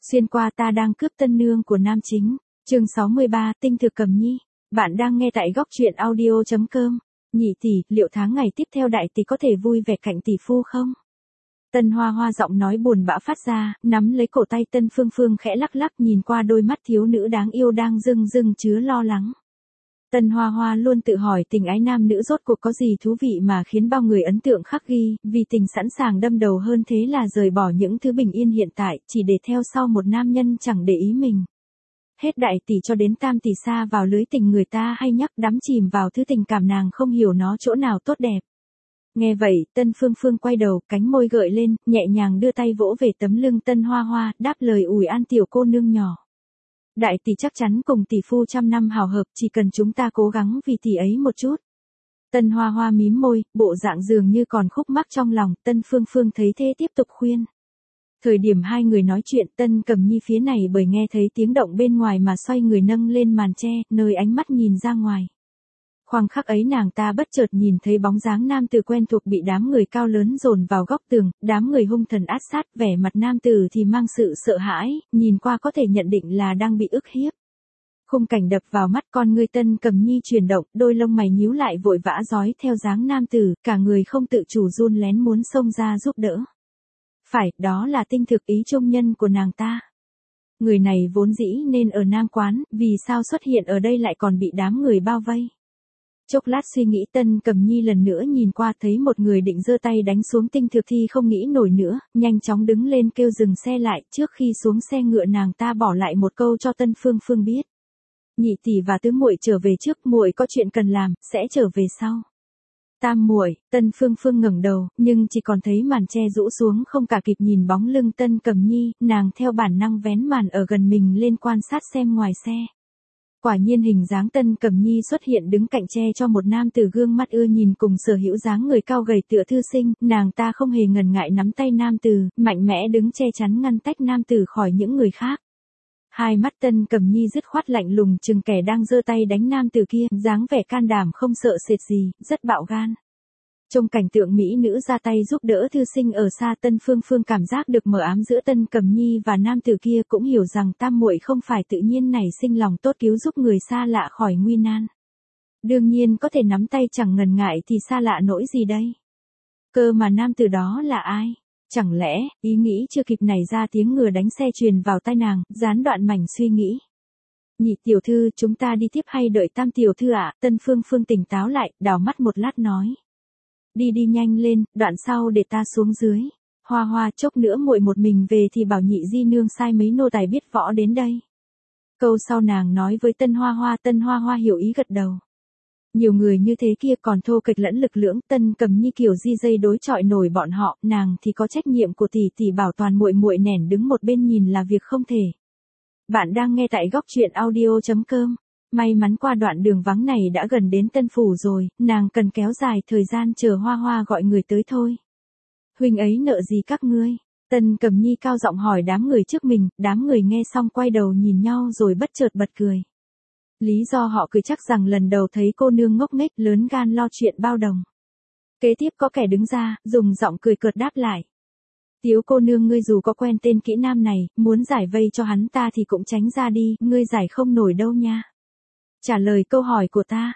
Xuyên qua ta đang cướp tân nương của nam chính. Chương 63, tinh thực Cẩm Nhi. Bạn đang nghe tại góc truyện audio.com. Nhị tỷ, liệu tháng ngày tiếp theo đại tỷ có thể vui vẻ cạnh tỷ phu không? Tân Hoa Hoa giọng nói buồn bã phát ra, nắm lấy cổ tay Tân Phương Phương khẽ lắc lắc, nhìn qua đôi mắt thiếu nữ đáng yêu đang rưng rưng chứa lo lắng. Tân Hoa Hoa luôn tự hỏi tình ái nam nữ rốt cuộc có gì thú vị mà khiến bao người ấn tượng khắc ghi, vì tình sẵn sàng đâm đầu hơn thế là rời bỏ những thứ bình yên hiện tại, chỉ để theo sau một nam nhân chẳng để ý mình. Hết đại tỷ cho đến tam tỷ xa vào lưới tình người ta hay nhắc đắm chìm vào thứ tình cảm nàng không hiểu nó chỗ nào tốt đẹp. Nghe vậy, Tân Phương Phương quay đầu, cánh môi gợi lên, nhẹ nhàng đưa tay vỗ về tấm lưng Tân Hoa Hoa, đáp lời ủi an tiểu cô nương nhỏ. Đại tỷ chắc chắn cùng tỷ phu trăm năm hào hợp, chỉ cần chúng ta cố gắng vì tỷ ấy một chút. Tân Hoa Hoa mím môi, bộ dạng dường như còn khúc mắc trong lòng, Tân Phương Phương thấy thế tiếp tục khuyên. Thời điểm hai người nói chuyện, Tân Cẩm Nhi phía này bởi nghe thấy tiếng động bên ngoài mà xoay người nâng lên màn tre, nơi ánh mắt nhìn ra ngoài. Khoảnh khắc ấy nàng ta bất chợt nhìn thấy bóng dáng nam tử quen thuộc bị đám người cao lớn dồn vào góc tường, đám người hung thần áp sát, vẻ mặt nam tử thì mang sự sợ hãi, nhìn qua có thể nhận định là đang bị ức hiếp. Khung cảnh đập vào mắt, con ngươi Tân Cẩm Nhi chuyển động, đôi lông mày nhíu lại vội vã dõi theo dáng nam tử, cả người không tự chủ run lén muốn xông ra giúp đỡ. Phải, đó là tinh thực ý trung nhân của nàng ta. Người này vốn dĩ nên ở Nam Quán, vì sao xuất hiện ở đây lại còn bị đám người bao vây. Chốc lát suy nghĩ, Tân Cẩm Nhi lần nữa nhìn qua thấy một người định giơ tay đánh xuống tinh thực thì không nghĩ nổi nữa, nhanh chóng đứng lên kêu dừng xe lại, trước khi xuống xe ngựa nàng ta bỏ lại một câu cho Tân Phương Phương biết. Nhị tỷ và tứ muội trở về trước, muội có chuyện cần làm, sẽ trở về sau. Tam muội, Tân Phương Phương ngẩng đầu, nhưng chỉ còn thấy màn che rũ xuống không cả kịp nhìn bóng lưng Tân Cẩm Nhi, nàng theo bản năng vén màn ở gần mình lên quan sát xem ngoài xe. Quả nhiên hình dáng Tân Cẩm Nhi xuất hiện đứng cạnh che cho một nam tử gương mắt ưa nhìn cùng sở hữu dáng người cao gầy tựa thư sinh, nàng ta không hề ngần ngại nắm tay nam tử, mạnh mẽ đứng che chắn ngăn tách nam tử khỏi những người khác. Hai mắt Tân Cẩm Nhi dứt khoát lạnh lùng chừng kẻ đang giơ tay đánh nam tử kia, dáng vẻ can đảm không sợ sệt gì, rất bạo gan. Trong cảnh tượng mỹ nữ ra tay giúp đỡ thư sinh ở xa, Tân Phương Phương cảm giác được mờ ám giữa Tân Cẩm Nhi và nam tử kia, cũng hiểu rằng tam muội không phải tự nhiên nảy sinh lòng tốt cứu giúp người xa lạ khỏi nguy nan. Đương nhiên có thể nắm tay chẳng ngần ngại thì xa lạ nỗi gì đây. Cơ mà nam tử đó là ai? Chẳng lẽ, ý nghĩ chưa kịp nảy ra tiếng ngựa đánh xe truyền vào tai nàng, gián đoạn mảnh suy nghĩ. Nhị tiểu thư, chúng ta đi tiếp hay đợi tam tiểu thư ạ? Tân Phương Phương tỉnh táo lại, đảo mắt một lát nói. Đi đi nhanh lên, đoạn sau để ta xuống dưới. Hoa Hoa, chốc nữa muội một mình về thì bảo nhị di nương sai mấy nô tài biết võ đến đây. Câu sau nàng nói với Tân Hoa Hoa hiểu ý gật đầu. Nhiều người như thế kia còn thô kệch lẫn lực lưỡng, Tân Cẩm Nhi kiểu di dây đối chọi nổi bọn họ, nàng thì có trách nhiệm của tỷ tỷ bảo toàn muội muội nẻn đứng một bên nhìn là việc không thể. Bạn đang nghe tại góc truyện audio.com. May mắn qua đoạn đường vắng này đã gần đến Tân Phủ rồi, nàng cần kéo dài thời gian chờ Hoa Hoa gọi người tới thôi. Huynh ấy nợ gì các ngươi? Tân Cẩm Nhi cao giọng hỏi đám người trước mình, đám người nghe xong quay đầu nhìn nhau rồi bất chợt bật cười. Lý do họ cười chắc rằng lần đầu thấy cô nương ngốc nghếch lớn gan lo chuyện bao đồng. Kế tiếp có kẻ đứng ra, dùng giọng cười cợt đáp lại. Tiếu cô nương, ngươi dù có quen tên kỹ nam này, muốn giải vây cho hắn ta thì cũng tránh ra đi, ngươi giải không nổi đâu nha. Trả lời câu hỏi của ta.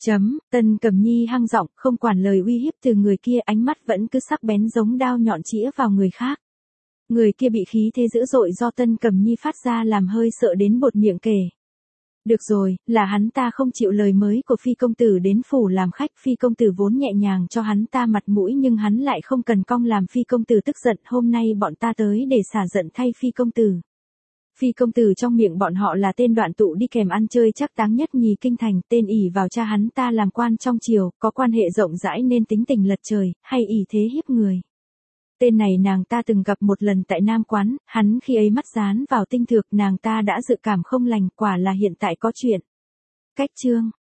Tân Cẩm Nhi hăng giọng, không quản lời uy hiếp từ người kia, ánh mắt vẫn cứ sắc bén giống đao nhọn chĩa vào người khác. Người kia bị khí thế dữ dội do Tân Cẩm Nhi phát ra làm hơi sợ đến buột miệng kể. Được rồi, là hắn ta không chịu lời mới của Phi công tử đến phủ làm khách, Phi công tử vốn nhẹ nhàng cho hắn ta mặt mũi nhưng hắn lại không cần cong làm Phi công tử tức giận, hôm nay bọn ta tới để xả giận thay Phi công tử. Phi công tử trong miệng bọn họ là tên đoạn tụ đi kèm ăn chơi chắc táng nhất nhì kinh thành, tên ỷ vào cha hắn ta làm quan trong triều, có quan hệ rộng rãi nên tính tình lật trời, hay ỷ thế hiếp người. Tên này nàng ta từng gặp một lần tại Nam Quán, hắn khi ấy mắt dán vào tinh thực, nàng ta đã dự cảm không lành, quả là hiện tại có chuyện. Cách chương